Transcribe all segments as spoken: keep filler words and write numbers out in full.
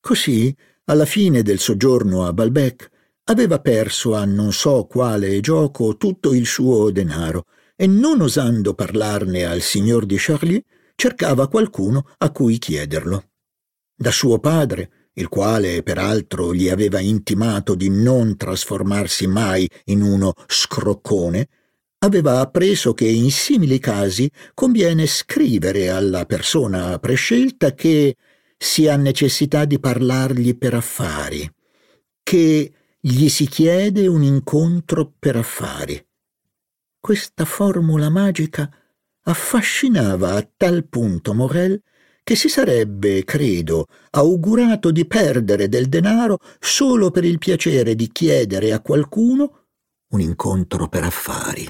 Così, alla fine del soggiorno a Balbec, aveva perso a non so quale gioco tutto il suo denaro e, non osando parlarne al signor di Charlie, cercava qualcuno a cui chiederlo. Da suo padre, il quale peraltro gli aveva intimato di non trasformarsi mai in uno scroccone, aveva appreso che in simili casi conviene scrivere alla persona prescelta che si ha necessità di parlargli per affari, che gli si chiede un incontro per affari. Questa formula magica affascinava a tal punto Morel che si sarebbe, credo, augurato di perdere del denaro solo per il piacere di chiedere a qualcuno un incontro per affari.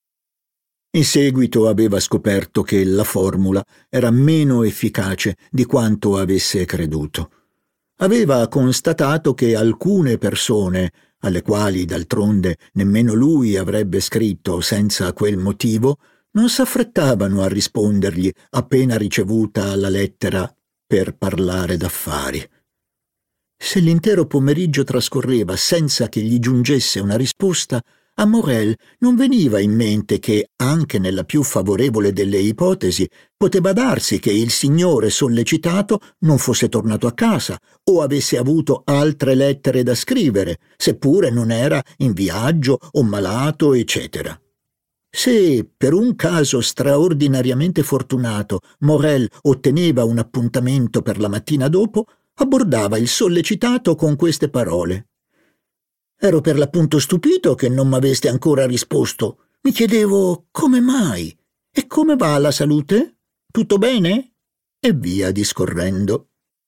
In seguito aveva scoperto che la formula era meno efficace di quanto avesse creduto. Aveva constatato che alcune persone, alle quali d'altronde nemmeno lui avrebbe scritto senza quel motivo, non s'affrettavano a rispondergli appena ricevuta la lettera per parlare d'affari. Se l'intero pomeriggio trascorreva senza che gli giungesse una risposta, a Morel non veniva in mente che, anche nella più favorevole delle ipotesi, poteva darsi che il signore sollecitato non fosse tornato a casa o avesse avuto altre lettere da scrivere, seppure non era in viaggio o malato, eccetera. Se, per un caso straordinariamente fortunato, Morel otteneva un appuntamento per la mattina dopo, abbordava il sollecitato con queste parole: «Ero per l'appunto stupito che non m'aveste ancora risposto. Mi chiedevo come mai. E come va la salute? Tutto bene?» E via discorrendo.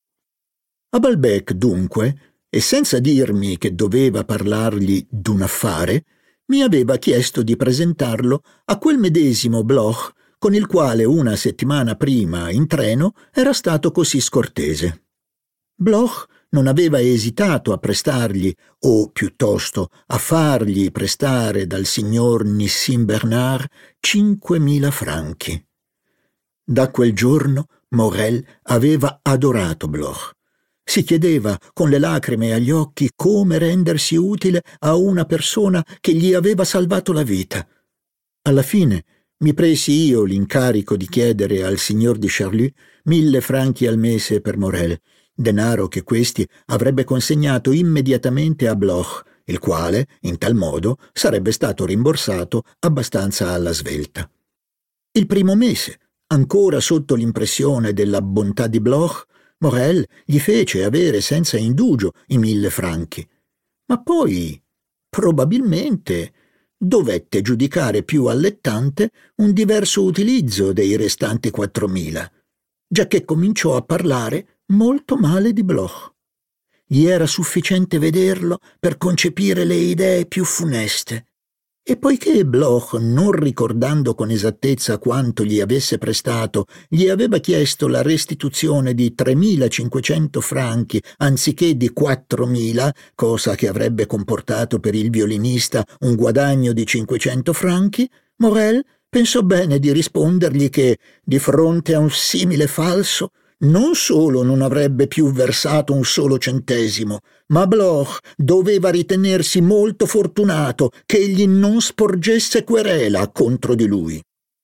A Balbec, dunque, e senza dirmi che doveva parlargli d'un affare, mi aveva chiesto di presentarlo a quel medesimo Bloch con il quale una settimana prima, in treno, era stato così scortese. Bloch non aveva esitato a prestargli, o piuttosto a fargli prestare dal signor Nissim Bernard, cinquemila franchi. Da quel giorno Morel aveva adorato Bloch. Si chiedeva con le lacrime agli occhi come rendersi utile a una persona che gli aveva salvato la vita. Alla fine mi presi io l'incarico di chiedere al signor di Charlie mille franchi al mese per Morel, denaro che questi avrebbe consegnato immediatamente a Bloch, il quale, in tal modo, sarebbe stato rimborsato abbastanza alla svelta. Il primo mese, ancora sotto l'impressione della bontà di Bloch, Morel gli fece avere senza indugio i mille franchi, ma poi, probabilmente, dovette giudicare più allettante un diverso utilizzo dei restanti quattromila, giacché cominciò a parlare molto male di Bloch. Gli era sufficiente vederlo per concepire le idee più funeste, e poiché Bloch, non ricordando con esattezza quanto gli avesse prestato, gli aveva chiesto la restituzione di tremilacinquecento franchi anziché di quattromila, cosa che avrebbe comportato per il violinista un guadagno di cinquecento franchi, Morel pensò bene di rispondergli che, di fronte a un simile falso, non solo non avrebbe più versato un solo centesimo, ma Bloch doveva ritenersi molto fortunato che egli non sporgesse querela contro di lui.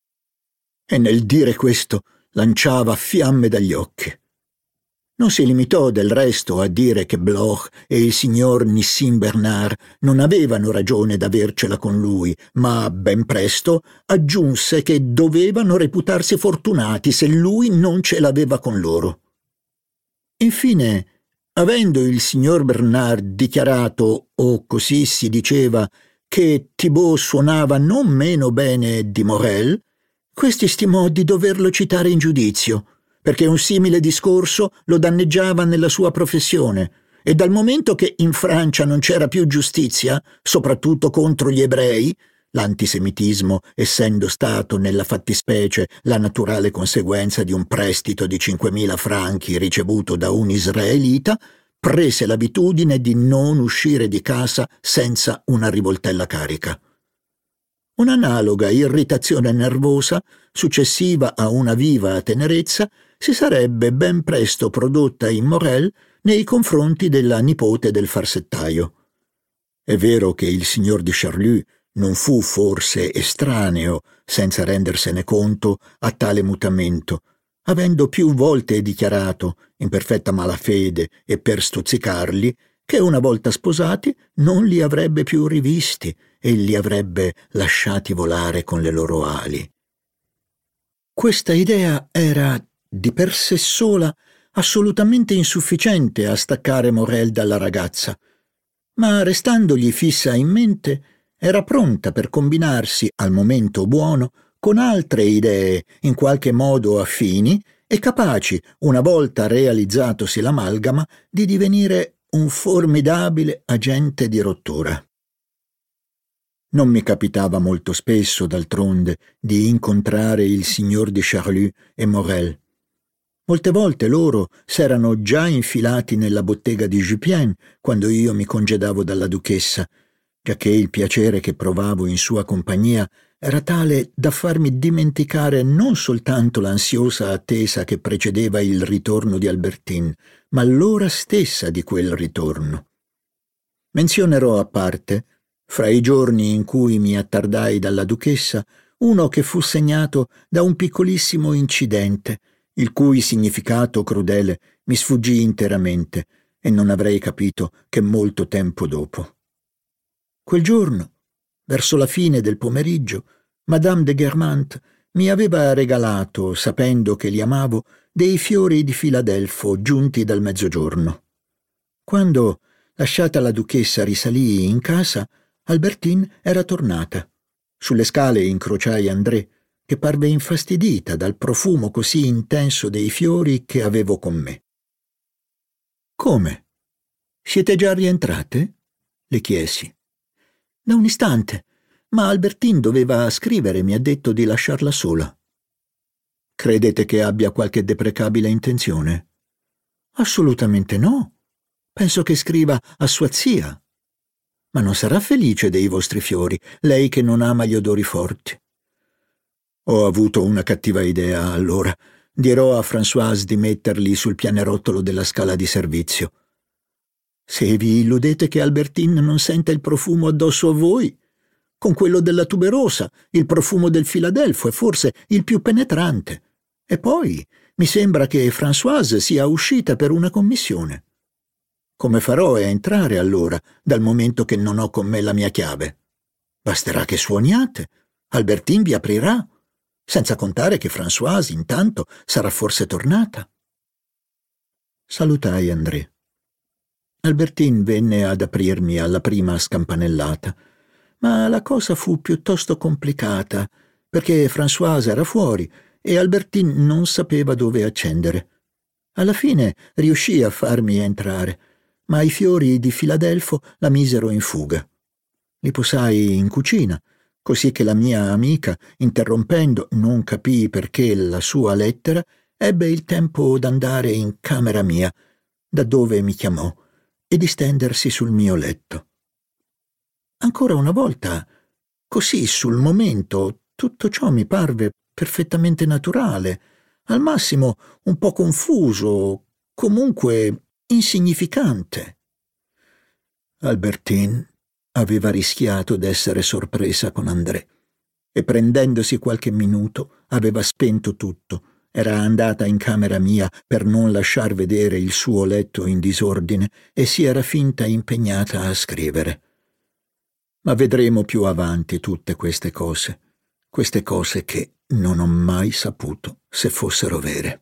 E nel dire questo lanciava fiamme dagli occhi. Non si limitò del resto a dire che Bloch e il signor Nissim Bernard non avevano ragione d'avercela con lui, ma ben presto aggiunse che dovevano reputarsi fortunati se lui non ce l'aveva con loro. Infine, avendo il signor Bernard dichiarato, o così si diceva, che Thibaut suonava non meno bene di Morel, questi stimò di doverlo citare in giudizio, perché un simile discorso lo danneggiava nella sua professione, e dal momento che in Francia non c'era più giustizia, soprattutto contro gli ebrei, l'antisemitismo essendo stato nella fattispecie la naturale conseguenza di un prestito di cinquemila franchi ricevuto da un israelita, prese l'abitudine di non uscire di casa senza una rivoltella carica. Un'analoga irritazione nervosa, successiva a una viva tenerezza, si sarebbe ben presto prodotta in Morel nei confronti della nipote del farsettaio. È vero che il signor de Charlus non fu forse estraneo, senza rendersene conto, a tale mutamento, avendo più volte dichiarato, in perfetta malafede e per stuzzicarli, che una volta sposati non li avrebbe più rivisti e li avrebbe lasciati volare con le loro ali. Questa idea era, di per sé sola, assolutamente insufficiente a staccare Morel dalla ragazza, ma restandogli fissa in mente era pronta per combinarsi al momento buono con altre idee in qualche modo affini e capaci, una volta realizzatosi l'amalgama, di divenire un formidabile agente di rottura. Non mi capitava molto spesso, d'altronde, di incontrare il signor de Charlus e Morel. Molte volte loro s'erano già infilati nella bottega di Jupien quando io mi congedavo dalla duchessa, giacché il piacere che provavo in sua compagnia era tale da farmi dimenticare non soltanto l'ansiosa attesa che precedeva il ritorno di Albertine, ma l'ora stessa di quel ritorno. Menzionerò a parte, fra i giorni in cui mi attardai dalla duchessa, uno che fu segnato da un piccolissimo incidente, il cui significato crudele mi sfuggì interamente e non avrei capito che molto tempo dopo. Quel giorno, verso la fine del pomeriggio, Madame de Guermantes mi aveva regalato, sapendo che li amavo, dei fiori di Filadelfo giunti dal mezzogiorno. Quando, lasciata la duchessa, risalii in casa, Albertine era tornata. Sulle scale incrociai André, che parve infastidita dal profumo così intenso dei fiori che avevo con me. «Come? Siete già rientrate?» le chiesi. «Da un istante, ma Albertine doveva scrivere e mi ha detto di lasciarla sola». «Credete che abbia qualche deprecabile intenzione?» «Assolutamente no. Penso che scriva a sua zia». «Ma non sarà felice dei vostri fiori, lei che non ama gli odori forti». «Ho avuto una cattiva idea, allora. Dirò a Françoise di metterli sul pianerottolo della scala di servizio». «Se vi illudete che Albertine non senta il profumo addosso a voi, con quello della tuberosa, il profumo del Filadelfo è forse il più penetrante. E poi mi sembra che Françoise sia uscita per una commissione. Come farò a entrare allora, dal momento che non ho con me la mia chiave? Basterà che suoniate, Albertine vi aprirà, senza contare che Françoise intanto sarà forse tornata». Salutai André. Albertine venne ad aprirmi alla prima scampanellata, ma la cosa fu piuttosto complicata, perché Françoise era fuori e Albertine non sapeva dove accendere. Alla fine riuscì a farmi entrare, ma i fiori di Filadelfo la misero in fuga. Li posai in cucina, così che la mia amica, interrompendo, non capii perché la sua lettera, ebbe il tempo d'andare in camera mia, da dove mi chiamò, e di stendersi sul mio letto. Ancora una volta, così sul momento, tutto ciò mi parve perfettamente naturale, al massimo un po' confuso, comunque insignificante. Albertine aveva rischiato d'essere sorpresa con André e prendendosi qualche minuto aveva spento tutto. Era andata in camera mia per non lasciar vedere il suo letto in disordine e si era finta impegnata a scrivere. Ma vedremo più avanti tutte queste cose, queste cose che non ho mai saputo se fossero vere.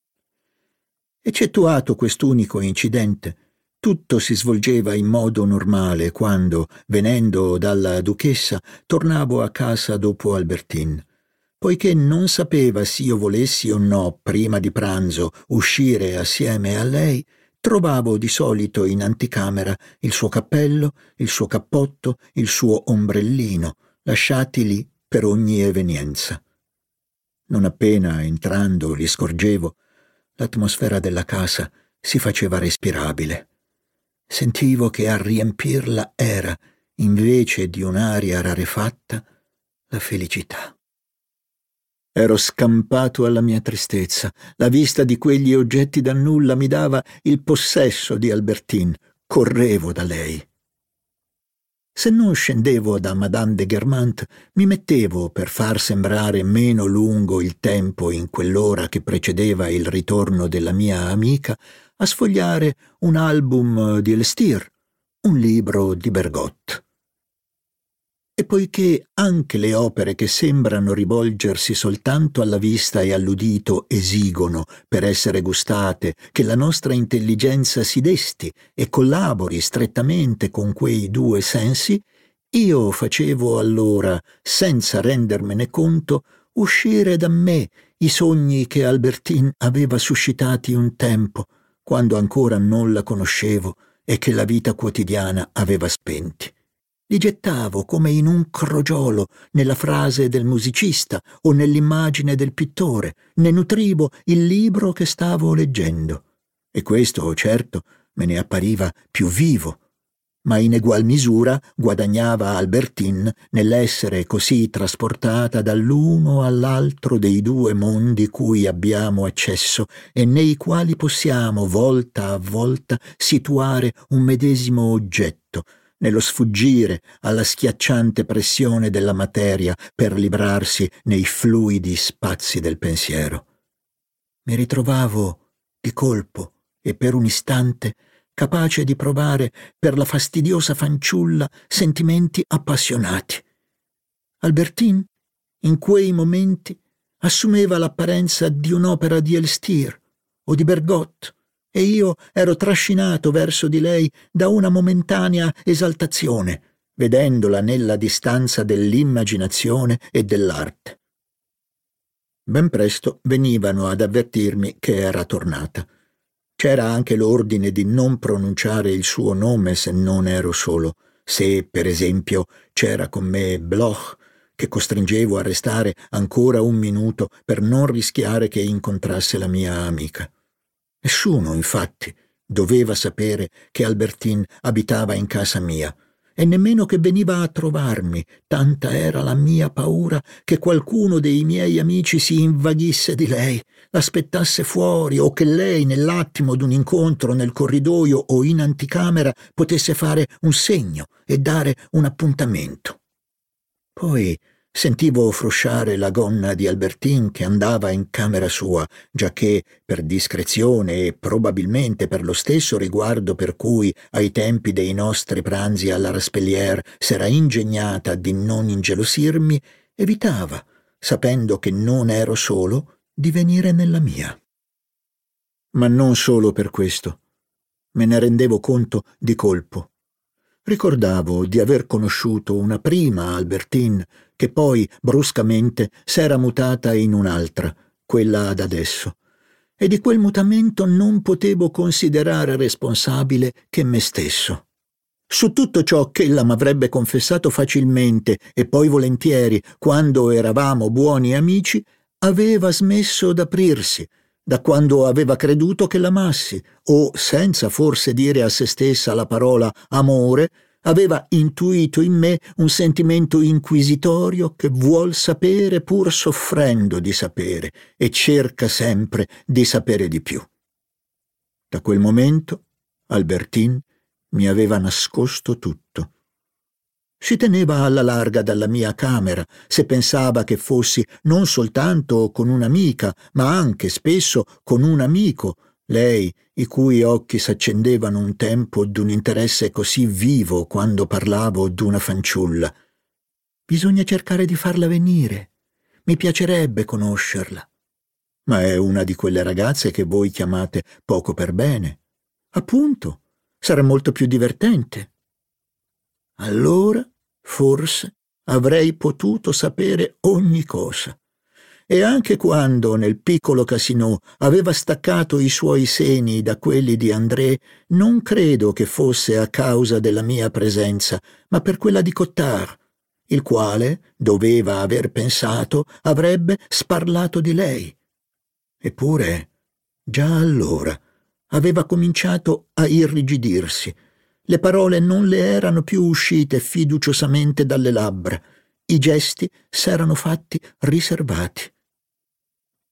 Eccettuato quest'unico incidente, tutto si svolgeva in modo normale quando, venendo dalla duchessa, tornavo a casa dopo Albertine. Poiché non sapeva s'io volessi o no, prima di pranzo, uscire assieme a lei, trovavo di solito in anticamera il suo cappello, il suo cappotto, il suo ombrellino, lasciati lì per ogni evenienza. Non appena entrando li scorgevo, l'atmosfera della casa si faceva respirabile. Sentivo che a riempirla era, invece di un'aria rarefatta, la felicità. Ero scampato alla mia tristezza. La vista di quegli oggetti da nulla mi dava il possesso di Albertine. Correvo da lei. Se non scendevo da Madame de Guermantes, mi mettevo, per far sembrare meno lungo il tempo in quell'ora che precedeva il ritorno della mia amica, a sfogliare un album di Elstir, un libro di Bergotte. E poiché anche le opere che sembrano rivolgersi soltanto alla vista e all'udito esigono, per essere gustate, che la nostra intelligenza si desti e collabori strettamente con quei due sensi, io facevo allora, senza rendermene conto, uscire da me i sogni che Albertine aveva suscitati un tempo, quando ancora non la conoscevo e che la vita quotidiana aveva spenti. Li gettavo come in un crogiolo nella frase del musicista o nell'immagine del pittore, ne nutrivo il libro che stavo leggendo. E questo, certo, me ne appariva più vivo, ma in egual misura guadagnava Albertine nell'essere così trasportata dall'uno all'altro dei due mondi cui abbiamo accesso e nei quali possiamo, volta a volta, situare un medesimo oggetto, nello sfuggire alla schiacciante pressione della materia per librarsi nei fluidi spazi del pensiero. Mi ritrovavo di colpo e per un istante capace di provare per la fastidiosa fanciulla sentimenti appassionati. Albertine, in quei momenti, assumeva l'apparenza di un'opera di Elstir o di Bergotte, e io ero trascinato verso di lei da una momentanea esaltazione, vedendola nella distanza dell'immaginazione e dell'arte. Ben presto venivano ad avvertirmi che era tornata. C'era anche l'ordine di non pronunciare il suo nome se non ero solo, se, per esempio, c'era con me Bloch, che costringevo a restare ancora un minuto per non rischiare che incontrasse la mia amica. Nessuno, infatti, doveva sapere che Albertine abitava in casa mia, e nemmeno che veniva a trovarmi, tanta era la mia paura che qualcuno dei miei amici si invaghisse di lei, l'aspettasse fuori, o che lei, nell'attimo d'un incontro nel corridoio o in anticamera, potesse fare un segno e dare un appuntamento. Poi sentivo frusciare la gonna di Albertine che andava in camera sua, giacché per discrezione e probabilmente per lo stesso riguardo per cui ai tempi dei nostri pranzi alla Raspellière s'era ingegnata di non ingelosirmi, evitava, sapendo che non ero solo, di venire nella mia. Ma non solo per questo. Me ne rendevo conto di colpo. Ricordavo di aver conosciuto una prima Albertine che poi bruscamente s'era mutata in un'altra, quella ad adesso, e di quel mutamento non potevo considerare responsabile che me stesso. Su tutto ciò ch'ella m'avrebbe confessato facilmente e poi volentieri quando eravamo buoni amici, aveva smesso d'aprirsi, da quando aveva creduto che l'amassi, o, senza forse dire a se stessa la parola amore, aveva intuito in me un sentimento inquisitorio che vuol sapere pur soffrendo di sapere e cerca sempre di sapere di più. Da quel momento Albertine mi aveva nascosto tutto. Si teneva alla larga dalla mia camera, se pensava che fossi non soltanto con un'amica, ma anche spesso con un amico, lei, i cui occhi s'accendevano un tempo d'un interesse così vivo quando parlavo d'una fanciulla. Bisogna cercare di farla venire. Mi piacerebbe conoscerla. Ma è una di quelle ragazze che voi chiamate poco per bene. Appunto, sarà molto più divertente. Allora, forse, avrei potuto sapere ogni cosa. E anche quando, nel piccolo Casino, aveva staccato i suoi seni da quelli di André, non credo che fosse a causa della mia presenza, ma per quella di Cottard, il quale, doveva aver pensato, avrebbe sparlato di lei. Eppure, già allora, aveva cominciato a irrigidirsi. Le parole non le erano più uscite fiduciosamente dalle labbra. I gesti s'erano fatti riservati.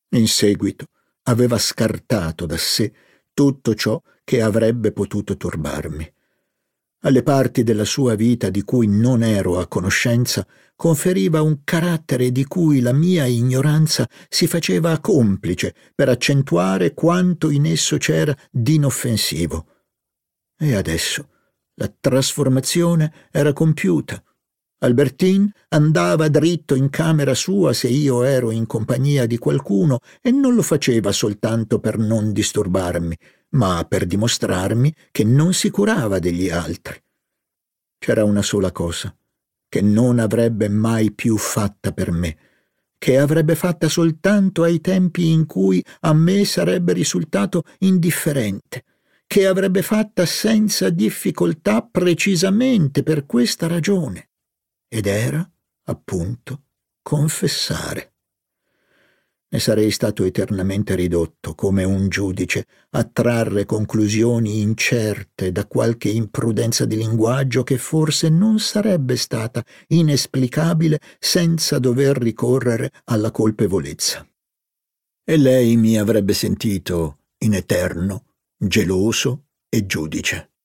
In seguito aveva scartato da sé tutto ciò che avrebbe potuto turbarmi. Alle parti della sua vita di cui non ero a conoscenza conferiva un carattere di cui la mia ignoranza si faceva complice per accentuare quanto in esso c'era d'inoffensivo. E adesso la trasformazione era compiuta. Albertine andava dritto in camera sua se io ero in compagnia di qualcuno e non lo faceva soltanto per non disturbarmi, ma per dimostrarmi che non si curava degli altri. C'era una sola cosa che non avrebbe mai più fatta per me, che avrebbe fatta soltanto ai tempi in cui a me sarebbe risultato indifferente, che avrebbe fatta senza difficoltà precisamente per questa ragione. Ed era, appunto, confessare. Ne sarei stato eternamente ridotto, come un giudice, a trarre conclusioni incerte da qualche imprudenza di linguaggio che forse non sarebbe stata inesplicabile senza dover ricorrere alla colpevolezza. E lei mi avrebbe sentito, in eterno, geloso e giudice.